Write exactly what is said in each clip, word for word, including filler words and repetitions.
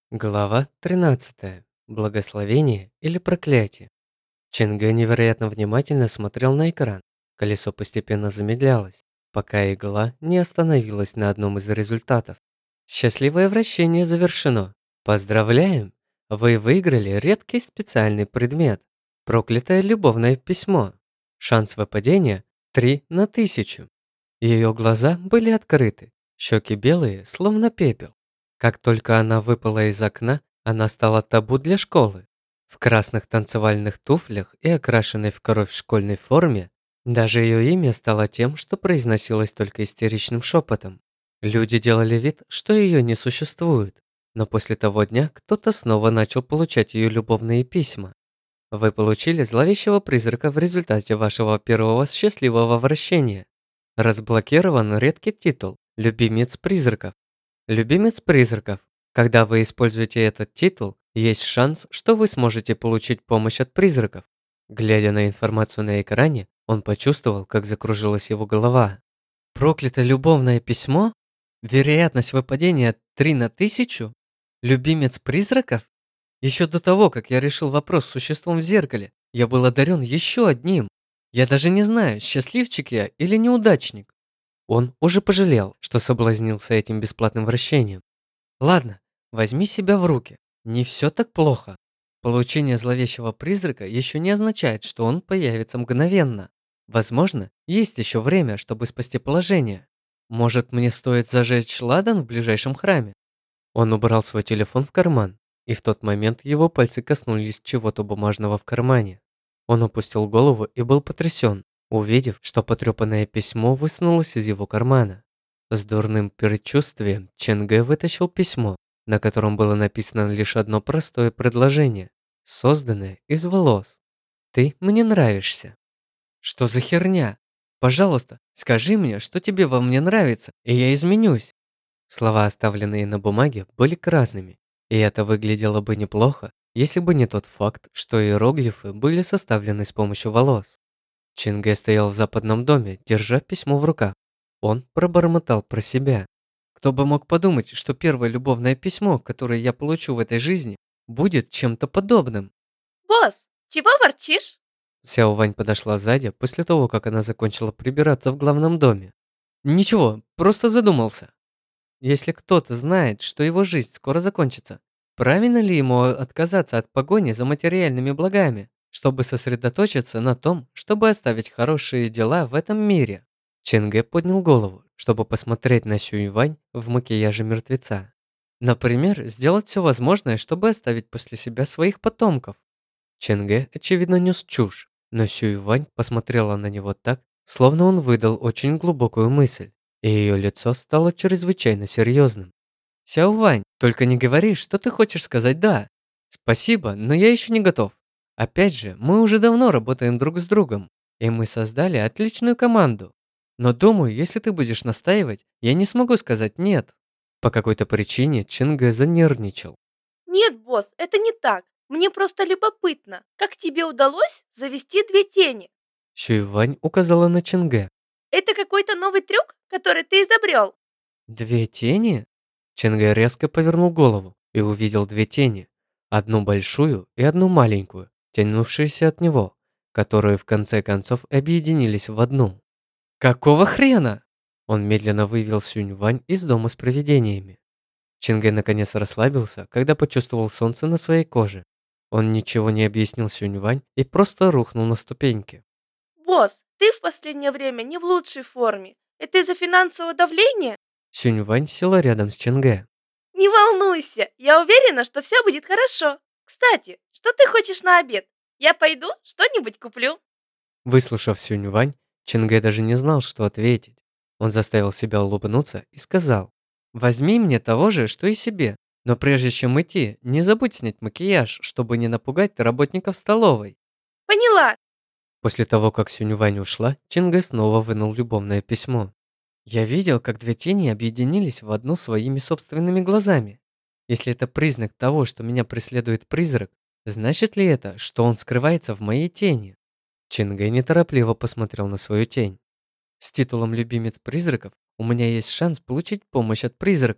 Глава тринадцатая. Благословение или проклятие. Ченгэ невероятно внимательно смотрел на экран. Колесо постепенно замедлялось, пока игла не остановилась на одном из результатов. Счастливое вращение завершено. Поздравляем! Вы выиграли редкий специальный предмет. Проклятое любовное письмо. Шанс выпадения три на тысячу. Ее глаза были открыты, щеки белые, словно пепел. Как только она выпала из окна, она стала табу для школы. В красных танцевальных туфлях и окрашенной в кровь школьной форме, даже ее имя стало тем, что произносилось только истеричным шепотом. Люди делали вид, что ее не существует, но после того дня кто-то снова начал получать ее любовные письма. Вы получили зловещего призрака в результате вашего первого счастливого вращения. Разблокирован редкий титул «Любимец призраков». Любимец призраков. Когда вы используете этот титул, есть шанс, что вы сможете получить помощь от призраков. Глядя на информацию на экране, он почувствовал, как закружилась его голова. Проклято любовное письмо? Вероятность выпадения три на тысячу? Любимец призраков? Еще до того, как я решил вопрос с существом в зеркале, я был одарен еще одним. Я даже не знаю, счастливчик я или неудачник. Он уже пожалел, что соблазнился этим бесплатным вращением. Ладно, возьми себя в руки. Не все так плохо. Получение зловещего призрака еще не означает, что он появится мгновенно. Возможно, есть еще время, чтобы спасти положение. Может, мне стоит зажечь ладан в ближайшем храме? Он убрал свой телефон в карман, и в тот момент его пальцы коснулись чего-то бумажного в кармане. Он опустил голову и был потрясен, увидев, что потрепанное письмо высунулось из его кармана. С дурным предчувствием Ченгэ вытащил письмо, на котором было написано лишь одно простое предложение, созданное из волос. «Ты мне нравишься». Что за херня? Пожалуйста, скажи мне, что тебе во мне нравится, и я изменюсь. Слова, оставленные на бумаге, были красными, и это выглядело бы неплохо, если бы не тот факт, что иероглифы были составлены с помощью волос. Чинге стоял в западном доме, держа письмо в руках. Он пробормотал про себя. Кто бы мог подумать, что первое любовное письмо, которое я получу в этой жизни, будет чем-то подобным. Босс, чего ворчишь? Сяо Вань подошла сзади после того, как она закончила прибираться в главном доме. Ничего, просто задумался. Если кто-то знает, что его жизнь скоро закончится, правильно ли ему отказаться от погони за материальными благами, чтобы сосредоточиться на том, чтобы оставить хорошие дела в этом мире? Ченге поднял голову, чтобы посмотреть на Сюнь-Вань в макияже мертвеца. Например, сделать все возможное, чтобы оставить после себя своих потомков. Ченге, очевидно, нес чушь, но Сюй-Вань посмотрела на него так, словно он выдал очень глубокую мысль, и ее лицо стало чрезвычайно серьезным. «Сяо-Вань, только не говори, что ты хочешь сказать «да». Спасибо, но я еще не готов. Опять же, мы уже давно работаем друг с другом, и мы создали отличную команду. Но думаю, если ты будешь настаивать, я не смогу сказать «нет». По какой-то причине Ченге занервничал. Нет, босс, это не так. Мне просто любопытно, как тебе удалось завести две тени? Сюй-Вань указала на Ченге. Это какой-то новый трюк, который ты изобрел? «Две тени?» Ченге резко повернул голову и увидел две тени. Одну большую и одну маленькую, тянувшиеся от него, которые в конце концов объединились в одну. «Какого хрена?» Он медленно вывел Сюнь-Вань из дома с привидениями. Ченге наконец расслабился, когда почувствовал солнце на своей коже. Он ничего не объяснил Сюнь-Вань и просто рухнул на ступеньки. Босс, ты в последнее время не в лучшей форме. Это из-за финансового давления? Сюнь-Вань села рядом с Ченге. Не волнуйся, я уверена, что все будет хорошо. Кстати, что ты хочешь на обед? Я пойду что-нибудь куплю. Выслушав Сюнь-Вань, Ченге даже не знал, что ответить. Он заставил себя улыбнуться и сказал: «Возьми мне того же, что и себе. Но прежде чем идти, не забудь снять макияж, чтобы не напугать работников столовой». Поняла. После того, как Сюнь-Вань ушла, Ченге снова вынул любовное письмо. «Я видел, как две тени объединились в одну своими собственными глазами. Если это признак того, что меня преследует призрак, значит ли это, что он скрывается в моей тени?» Ченге неторопливо посмотрел на свою тень. «С титулом «Любимец призраков» у меня есть шанс получить помощь от призраков.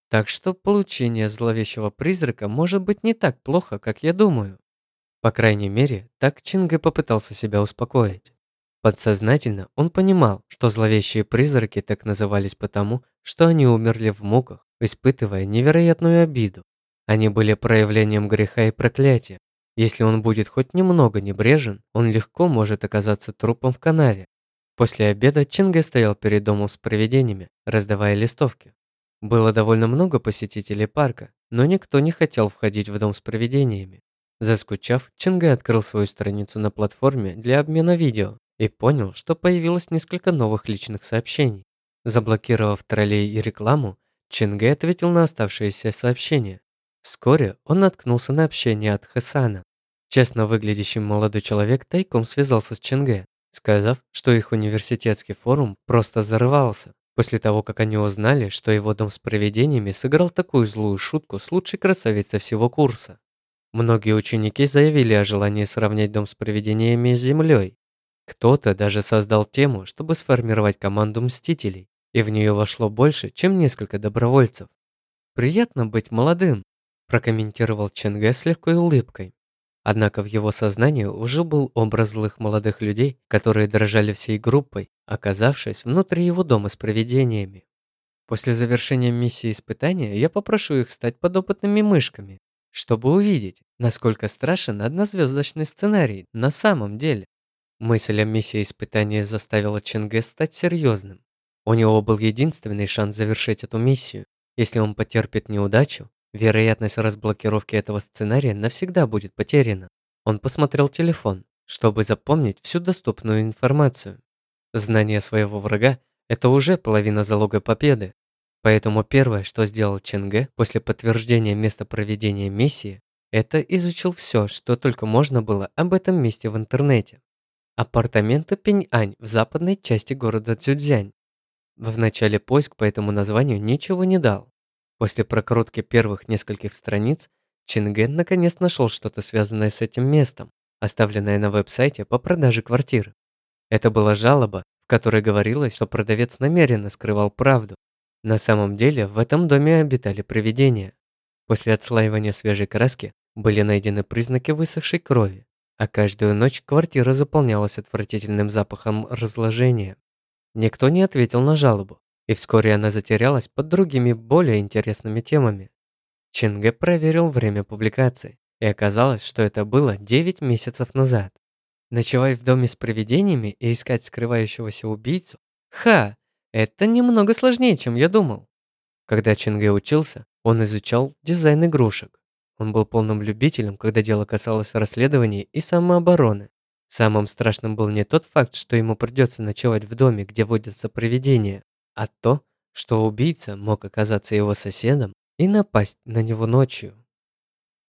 Так что получение зловещего призрака может быть не так плохо, как я думаю. По крайней мере, так Чинге попытался себя успокоить. Подсознательно он понимал, что зловещие призраки так назывались потому, что они умерли в муках, испытывая невероятную обиду. Они были проявлением греха и проклятия. Если он будет хоть немного небрежен, он легко может оказаться трупом в канаве. После обеда Чинге стоял перед домом с привидениями, раздавая листовки. Было довольно много посетителей парка, но никто не хотел входить в дом с привидениями. Заскучав, Чинге открыл свою страницу на платформе для обмена видео и понял, что появилось несколько новых личных сообщений. Заблокировав троллей и рекламу, Чинге ответил на оставшиеся сообщения. Вскоре он наткнулся на общение от Хасана. Честно выглядящий молодой человек тайком связался с Чинге, сказав, что их университетский форум просто взорвался, после того, как они узнали, что его дом с привидениями сыграл такую злую шутку с лучшей красавицей всего курса. Многие ученики заявили о желании сравнять дом с привидениями с землей. Кто-то даже создал тему, чтобы сформировать команду мстителей, и в нее вошло больше, чем несколько добровольцев. «Приятно быть молодым», – прокомментировал Ченге с легкой улыбкой. Однако в его сознании уже был образ злых молодых людей, которые дрожали всей группой, оказавшись внутри его дома с привидениями. После завершения миссии испытания я попрошу их стать подопытными мышками, чтобы увидеть, насколько страшен однозвездочный сценарий на самом деле. Мысль о миссии испытания заставила Ченге стать серьезным. У него был единственный шанс завершить эту миссию. Если он потерпит неудачу, вероятность разблокировки этого сценария навсегда будет потеряна. Он посмотрел телефон, чтобы запомнить всю доступную информацию. Знание своего врага – это уже половина залога победы. Поэтому первое, что сделал Ченге после подтверждения места проведения миссии, это изучил все, что только можно было об этом месте в интернете. Апартаменты Пинь-Ань в западной части города Цзюцзянь. В начале поиск по этому названию ничего не дал. После прокрутки первых нескольких страниц, Чинге наконец нашел что-то связанное с этим местом, оставленное на веб-сайте по продаже квартир. Это была жалоба, в которой говорилось, что продавец намеренно скрывал правду. На самом деле в этом доме обитали привидения. После отслаивания свежей краски были найдены признаки высохшей крови, а каждую ночь квартира заполнялась отвратительным запахом разложения. Никто не ответил на жалобу, и вскоре она затерялась под другими, более интересными темами. Чинге проверил время публикации, и оказалось, что это было девять месяцев назад. Ночевать в доме с привидениями и искать скрывающегося убийцу? Ха! Это немного сложнее, чем я думал. Когда Чинге учился, он изучал дизайн игрушек. Он был полным любителем, когда дело касалось расследований и самообороны. Самым страшным был не тот факт, что ему придется ночевать в доме, где водятся привидения, а то, что убийца мог оказаться его соседом и напасть на него ночью.